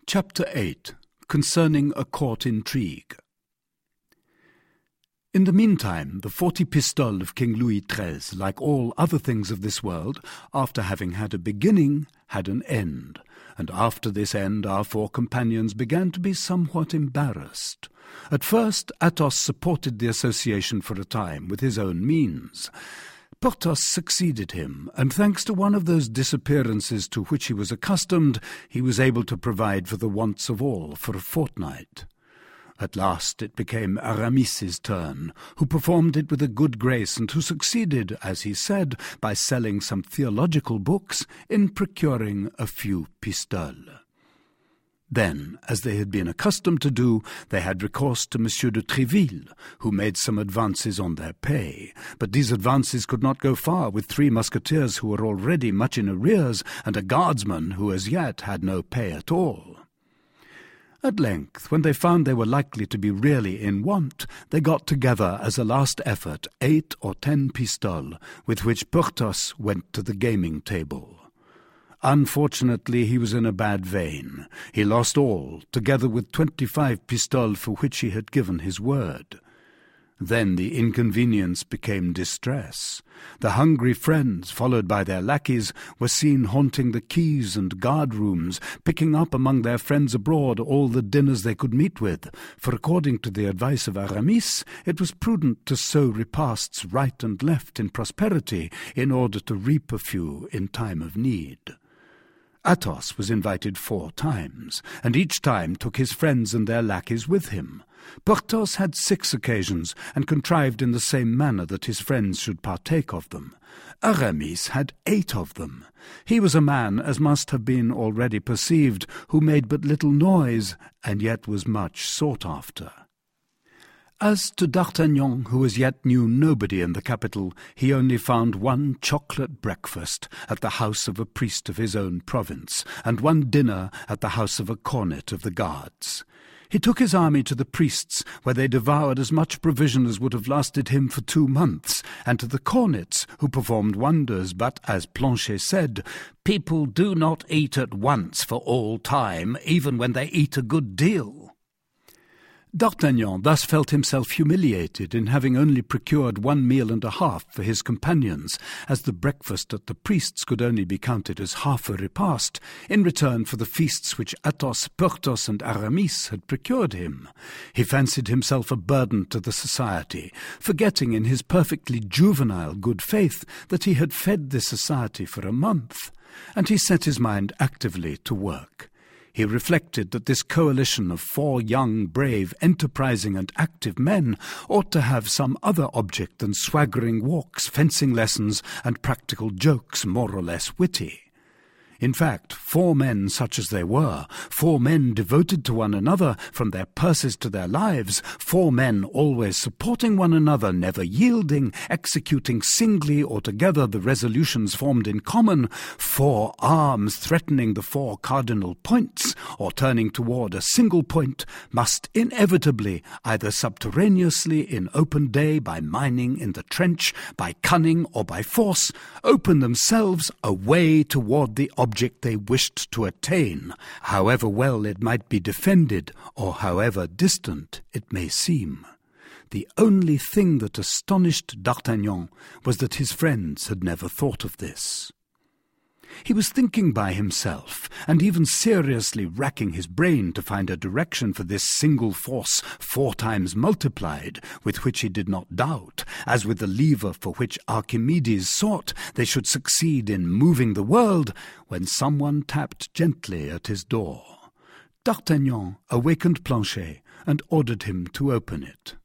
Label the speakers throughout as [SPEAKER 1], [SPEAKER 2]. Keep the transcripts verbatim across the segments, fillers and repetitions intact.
[SPEAKER 1] Chapter eight. Concerning a Court Intrigue. In the meantime, the forty pistoles of King Louis the thirteenth, like all other things of this world, after having had a beginning, had an end, and after this end our four companions began to be somewhat embarrassed. At first Athos supported the association for a time with his own means. Porthos succeeded him, and thanks to one of those disappearances to which he was accustomed, he was able to provide for the wants of all for a fortnight. At last it became Aramis's turn, who performed it with a good grace, and who succeeded, as he said, by selling some theological books, in procuring a few pistoles. Then, as they had been accustomed to do, they had recourse to Monsieur de Tréville, who made some advances on their pay. But these advances could not go far with three musketeers who were already much in arrears, and a guardsman who as yet had no pay at all. At length, when they found they were likely to be really in want, they got together as a last effort eight or ten pistoles, with which Porthos went to the gaming table. Unfortunately, he was in a bad vein. He lost all, together with twenty-five pistoles for which he had given his word. Then the inconvenience became distress. The hungry friends, followed by their lackeys, were seen haunting the quays and guard-rooms, picking up among their friends abroad all the dinners they could meet with, for according to the advice of Aramis, it was prudent to sow repasts right and left in prosperity, in order to reap a few in time of need. Athos was invited four times, and each time took his friends and their lackeys with him. Porthos had six occasions, and contrived in the same manner that his friends should partake of them. Aramis had eight of them. He was a man, as must have been already perceived, who made but little noise, and yet was much sought after. As to D'Artagnan, who as yet knew nobody in the capital, he only found one chocolate breakfast at the house of a priest of his own province, and one dinner at the house of a cornet of the guards. He took his army to the priest's, where they devoured as much provision as would have lasted him for two months, and to the cornets, who performed wonders, but, as Planchet said, people do not eat at once for all time, even when they eat a good deal. D'Artagnan thus felt himself humiliated in having only procured one meal and a half for his companions, as the breakfast at the priest's could only be counted as half a repast, in return for the feasts which Athos, Porthos, and Aramis had procured him. He fancied himself a burden to the society, forgetting in his perfectly juvenile good faith that he had fed this society for a month, and he set his mind actively to work. He reflected that this coalition of four young, brave, enterprising, and active men ought to have some other object than swaggering walks, fencing lessons, and practical jokes more or less witty. In fact, four men such as they were, four men devoted to one another from their purses to their lives, four men always supporting one another, never yielding, executing singly or together the resolutions formed in common, four arms threatening the four cardinal points, or turning toward a single point, must inevitably, either subterraneously in open day, by mining in the trench, by cunning or by force, open themselves a way toward the object they wished to attain, however well it might be defended, or however distant it may seem. The only thing that astonished D'Artagnan was that his friends had never thought of this. He was thinking by himself, and even seriously racking his brain to find a direction for this single force four times multiplied, with which he did not doubt, as with the lever for which Archimedes sought, they should succeed in moving the world, when someone tapped gently at his door. D'Artagnan awakened Planchet, and ordered him to open it.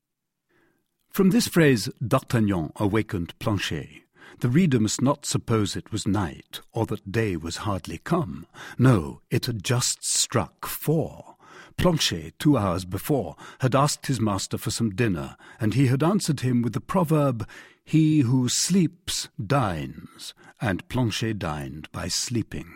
[SPEAKER 1] From this phrase, D'Artagnan awakened Planchet, the reader must not suppose it was night, or that day was hardly come. No, it had just struck four. Planchet, two hours before, had asked his master for some dinner, and he had answered him with the proverb, "He who sleeps dines," and Planchet dined by sleeping.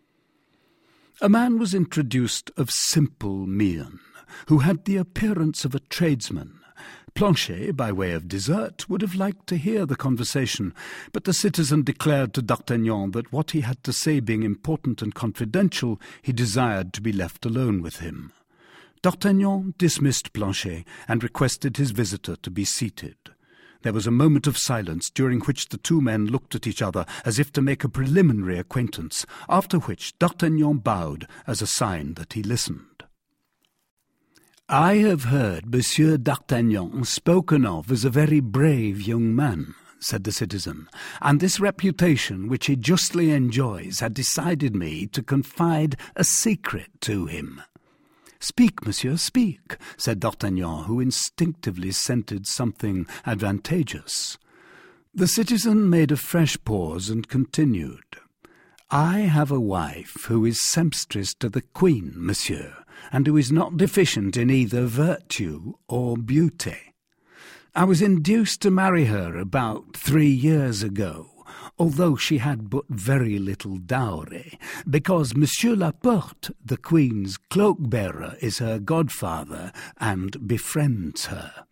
[SPEAKER 1] A man was introduced of simple mien, who had the appearance of a tradesman. Planchet, by way of dessert, would have liked to hear the conversation, but the citizen declared to D'Artagnan that what he had to say being important and confidential, he desired to be left alone with him. D'Artagnan dismissed Planchet and requested his visitor to be seated. There was a moment of silence, during which the two men looked at each other as if to make a preliminary acquaintance, after which D'Artagnan bowed as a sign that he listened. "I have heard Monsieur d'Artagnan spoken of as a very brave young man," said the citizen, "and this reputation which he justly enjoys had decided me to confide a secret to him." "Speak, monsieur, speak," said D'Artagnan, who instinctively scented something advantageous. The citizen made a fresh pause and continued. "I have a wife who is sempstress to the Queen, monsieur, and who is not deficient in either virtue or beauty. I was induced to marry her about three years ago, although she had but very little dowry, because Monsieur Laporte, the Queen's cloak-bearer, is her godfather and befriends her."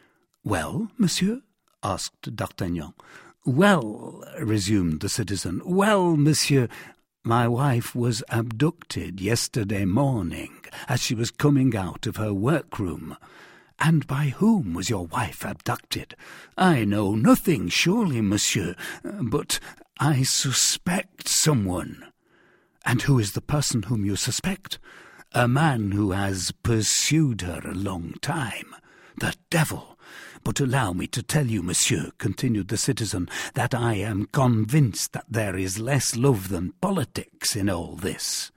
[SPEAKER 1] "Well, monsieur?" asked D'Artagnan. "Well," resumed the citizen, "well, monsieur, my wife was abducted yesterday morning as she was coming out of her workroom." "And by whom was your wife abducted?" "I know nothing, surely, monsieur, but I suspect someone." "And who is the person whom you suspect?" "A man who has pursued her a long time." "The devil! But allow me to tell you, monsieur," continued the citizen, "that I am convinced that there is less love than politics in all this."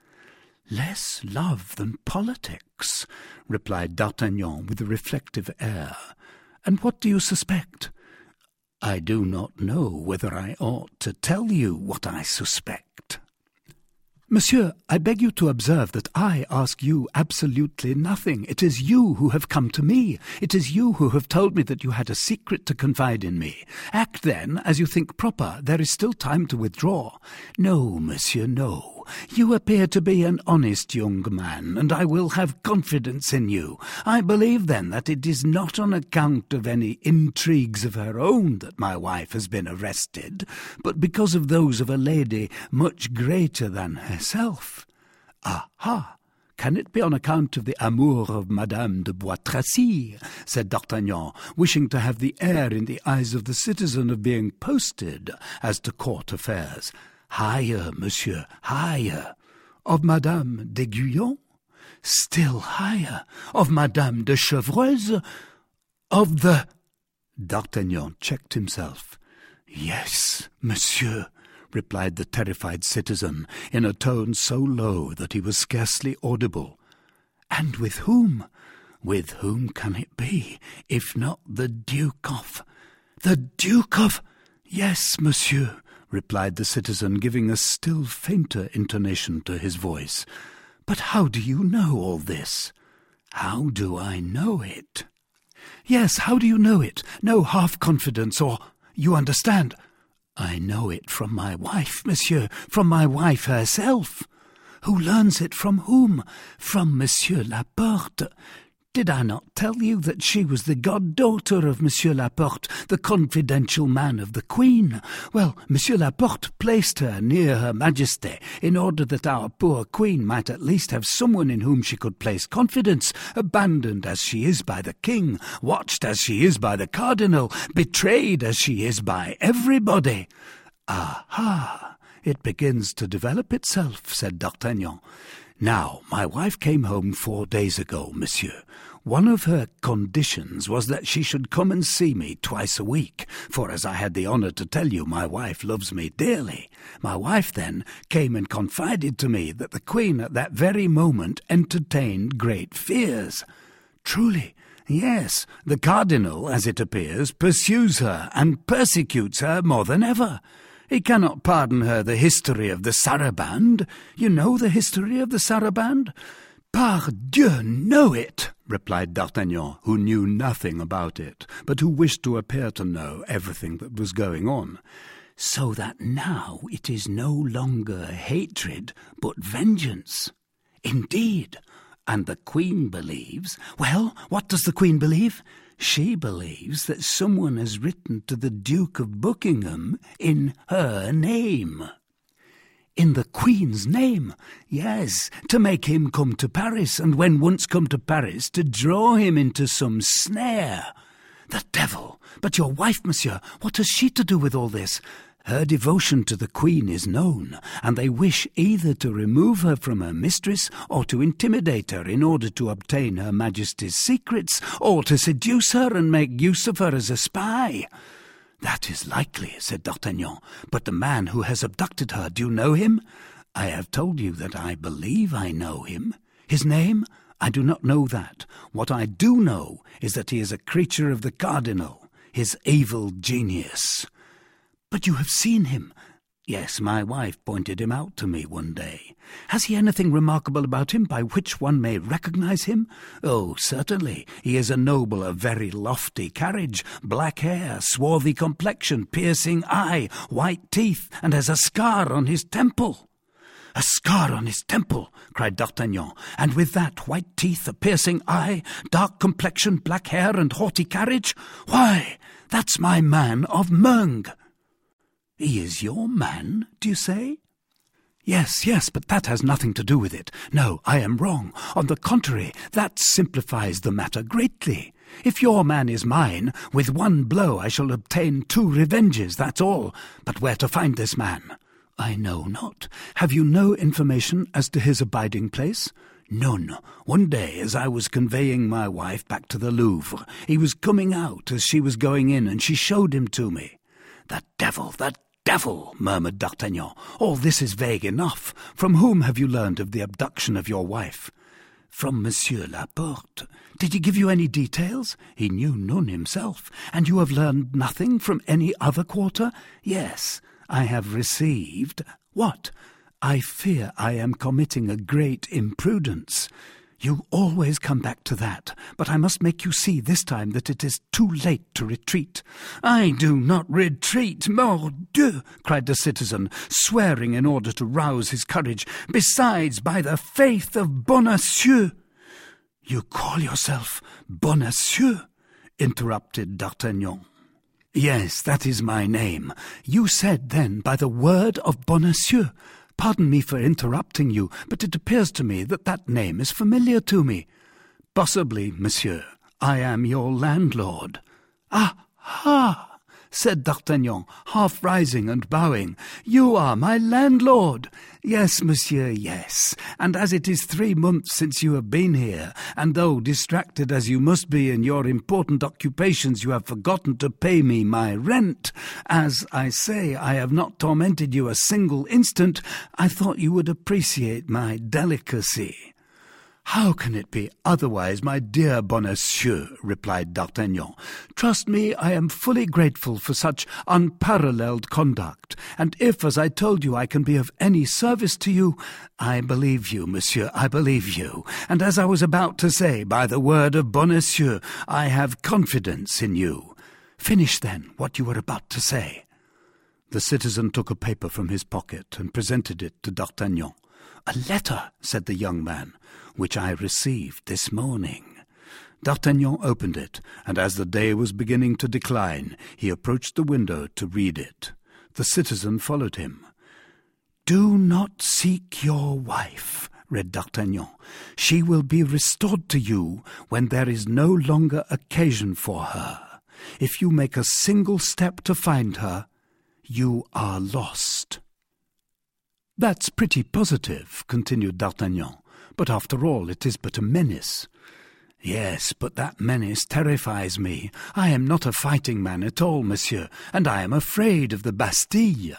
[SPEAKER 1] "Less love than politics," replied D'Artagnan with a reflective air. "And what do you suspect?" "I do not know whether I ought to tell you what I suspect." "Monsieur, I beg you to observe that I ask you absolutely nothing. It is you who have come to me. It is you who have told me that you had a secret to confide in me. Act, then, as you think proper. There is still time to withdraw." "No, monsieur, no. You appear to be an honest young man, and I will have confidence in you. I believe, then, that it is not on account of any intrigues of her own that my wife has been arrested, but because of those of a lady much greater than herself." "Aha! Can it be on account of the amour of Madame de Bois Tracy?" said D'Artagnan, wishing to have the air in the eyes of the citizen of being posted as to court affairs. "Higher, monsieur, higher." "Of Madame d'Aiguillon?" "Still higher." "Of Madame de Chevreuse?" "Of the—" D'Artagnan checked himself. "Yes, monsieur," replied the terrified citizen, in a tone so low that he was scarcely audible. "And with whom?" "With whom can it be, if not the Duke of—" "The Duke of—" "Yes, monsieur," replied the citizen, giving a still fainter intonation to his voice. "But how do you know all this?" "How do I know it?" "Yes, how do you know it? No half-confidence, or— You understand." "I know it from my wife, monsieur, from my wife herself." "Who learns it from whom?" "From Monsieur Laporte." "Did I not tell you that she was the goddaughter of Monsieur Laporte, the confidential man of the Queen? Well, Monsieur Laporte placed her near Her Majesty in order that our poor Queen might at least have someone in whom she could place confidence, abandoned as she is by the King, watched as she is by the Cardinal, betrayed as she is by everybody." "Aha! It begins to develop itself," said D'Artagnan. "Now, my wife came home four days ago, monsieur. One of her conditions was that she should come and see me twice a week, for, as I had the honour to tell you, my wife loves me dearly. My wife, then, came and confided to me that the Queen at that very moment entertained great fears." "Truly?" "Yes, the Cardinal, as it appears, pursues her and persecutes her more than ever. He cannot pardon her the history of the Saraband. You know the history of the Saraband?" "Pardieu, know it," replied D'Artagnan, who knew nothing about it, but who wished to appear to know everything that was going on. "So that now it is no longer hatred, but vengeance." "Indeed. And the Queen believes—" "Well, what does the Queen believe?" She believes that someone has written to the Duke of Buckingham in her name. In the Queen's name, yes, to make him come to Paris, and when once come to Paris, to draw him into some snare. The devil! But your wife, monsieur, what has she to do with all this? Her devotion to the Queen is known, and they wish either to remove her from her mistress or to intimidate her in order to obtain Her Majesty's secrets, or to seduce her and make use of her as a spy. That is likely, said D'Artagnan, but the man who has abducted her, do you know him? I have told you that I believe I know him. His name? I do not know that. What I do know is that he is a creature of the cardinal, his evil genius. But you have seen him. Yes, my wife pointed him out to me one day. Has he anything remarkable about him by which one may recognize him? Oh, certainly. He is a noble of very lofty carriage, black hair, swarthy complexion, piercing eye, white teeth, and has a scar on his temple. A scar on his temple, cried D'Artagnan, and with that white teeth, a piercing eye, dark complexion, black hair, and haughty carriage? Why, that's my man of Meung. He is your man, do you say? Yes, yes, but that has nothing to do with it. No, I am wrong. On the contrary, that simplifies the matter greatly. If your man is mine, with one blow I shall obtain two revenges, that's all. But where to find this man? I know not. Have you no information as to his abiding place? None. One day, as I was conveying my wife back to the Louvre, he was coming out as she was going in, and she showed him to me. The devil, the devil, murmured D'Artagnan. All this is vague enough. From whom have you learned of the abduction of your wife? From Monsieur Laporte. Did he give you any details? He knew none himself. And you have learned nothing from any other quarter? Yes, I have received... What? I fear I am committing a great imprudence. You always come back to that, but I must make you see this time that it is too late to retreat. I do not retreat, mordieu, cried the citizen, swearing in order to rouse his courage. Besides, by the faith of Bonacieux. You call yourself Bonacieux? Interrupted D'Artagnan. Yes, that is my name. You said then, by the word of Bonacieux. Pardon me for interrupting you, but it appears to me that that name is familiar to me. Possibly, monsieur, I am your landlord. Ah, ha! Said D'Artagnan, half rising and bowing. You are my landlord. Yes, monsieur, yes. And as it is three months since you have been here, and though distracted as you must be in your important occupations, you have forgotten to pay me my rent, as I say, I have not tormented you a single instant, I thought you would appreciate my delicacy. How can it be otherwise, my dear Bonacieux? Replied D'Artagnan. Trust me, I am fully grateful for such unparalleled conduct, and if, as I told you, I can be of any service to you, I believe you, monsieur, I believe you. And as I was about to say, by the word of Bonacieux, I have confidence in you. Finish, then, what you were about to say. The citizen took a paper from his pocket and presented it to D'Artagnan. A letter, said the young man, which I received this morning. D'Artagnan opened it, and as the day was beginning to decline, he approached the window to read it. The citizen followed him. Do not seek your wife, read D'Artagnan. She will be restored to you when there is no longer occasion for her. If you make a single step to find her, you are lost. That's pretty positive, continued D'Artagnan, but after all it is but a menace. Yes, but that menace terrifies me. I am not a fighting man at all, monsieur, and I am afraid of the Bastille.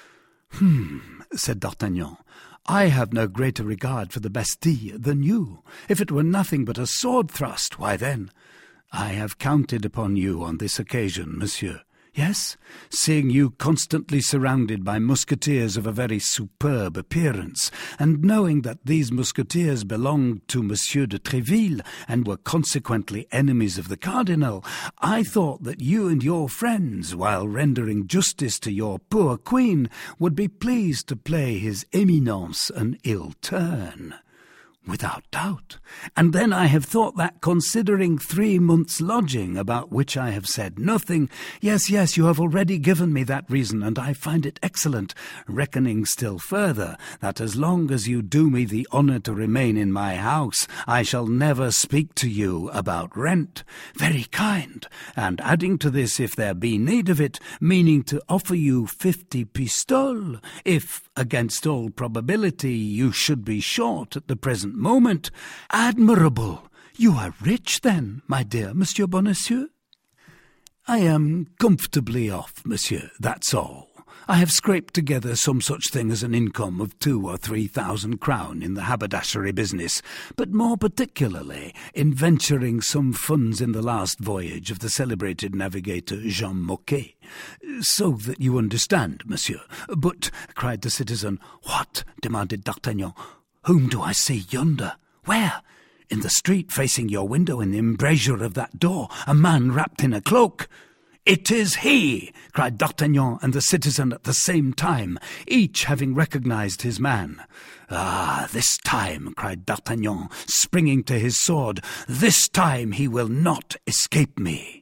[SPEAKER 1] Hmm, said D'Artagnan. I have no greater regard for the Bastille than you. If it were nothing but a sword thrust, why then, I have counted upon you on this occasion, monsieur. Yes, seeing you constantly surrounded by musketeers of a very superb appearance, and knowing that these musketeers belonged to Monsieur de Tréville, and were consequently enemies of the cardinal, I thought that you and your friends, while rendering justice to your poor queen, would be pleased to play his Eminence an ill turn. "Without doubt. And then I have thought that, considering three months' lodging, about which I have said nothing—" "Yes, yes, you have already given me that reason, and I find it excellent, reckoning still further that as long as you do me the honour to remain in my house, I shall never speak to you about rent. Very kind. And adding to this, if there be need of it, meaning to offer you fifty pistoles, if, against all probability, you should be short at the present moment." "Admirable! You are rich, then, my dear Monsieur Bonacieux?" "I am comfortably off, monsieur, that's all. I have scraped together some such thing as an income of two or three thousand crown in the haberdashery business, but more particularly in venturing some funds in the last voyage of the celebrated navigator Jean Moquet. So that you understand, monsieur." "But," cried the citizen. "What?" demanded D'Artagnan. "Whom do I see yonder?" "Where?" "In the street, facing your window, in the embrasure of that door, a man wrapped in a cloak." "It is he!" cried D'Artagnan and the citizen at the same time, each having recognized his man. "Ah, this time," cried D'Artagnan, springing to his sword, "this time he will not escape me."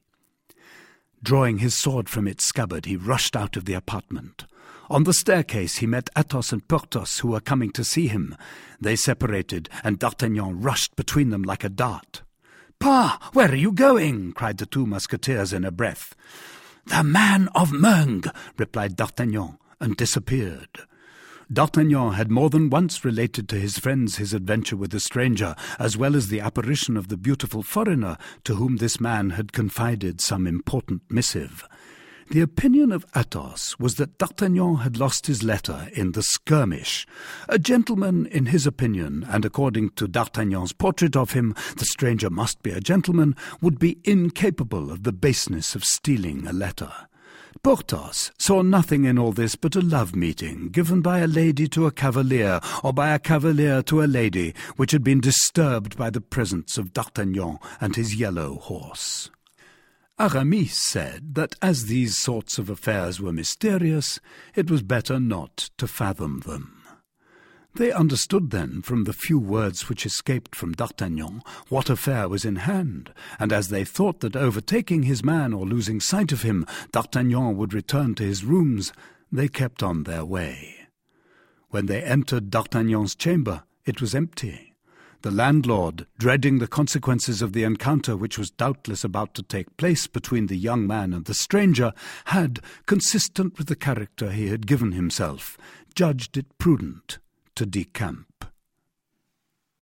[SPEAKER 1] Drawing his sword from its scabbard, he rushed out of the apartment. On the staircase he met Athos and Porthos, who were coming to see him. They separated, and D'Artagnan rushed between them like a dart. "Pa, where are you going?" cried the two musketeers in a breath. "The man of Meung," replied D'Artagnan, and disappeared. D'Artagnan had more than once related to his friends his adventure with the stranger, as well as the apparition of the beautiful foreigner to whom this man had confided some important missive. The opinion of Athos was that D'Artagnan had lost his letter in the skirmish. A gentleman, in his opinion, and according to D'Artagnan's portrait of him, the stranger must be a gentleman, would be incapable of the baseness of stealing a letter. Porthos saw nothing in all this but a love-meeting given by a lady to a cavalier, or by a cavalier to a lady, which had been disturbed by the presence of D'Artagnan and his yellow horse. Aramis said that as these sorts of affairs were mysterious, it was better not to fathom them. They understood then, from the few words which escaped from D'Artagnan, what affair was in hand, and as they thought that overtaking his man or losing sight of him, D'Artagnan would return to his rooms, they kept on their way. When they entered D'Artagnan's chamber, it was empty. The landlord, dreading the consequences of the encounter which was doubtless about to take place between the young man and the stranger, had, consistent with the character he had given himself, judged it prudent to decamp.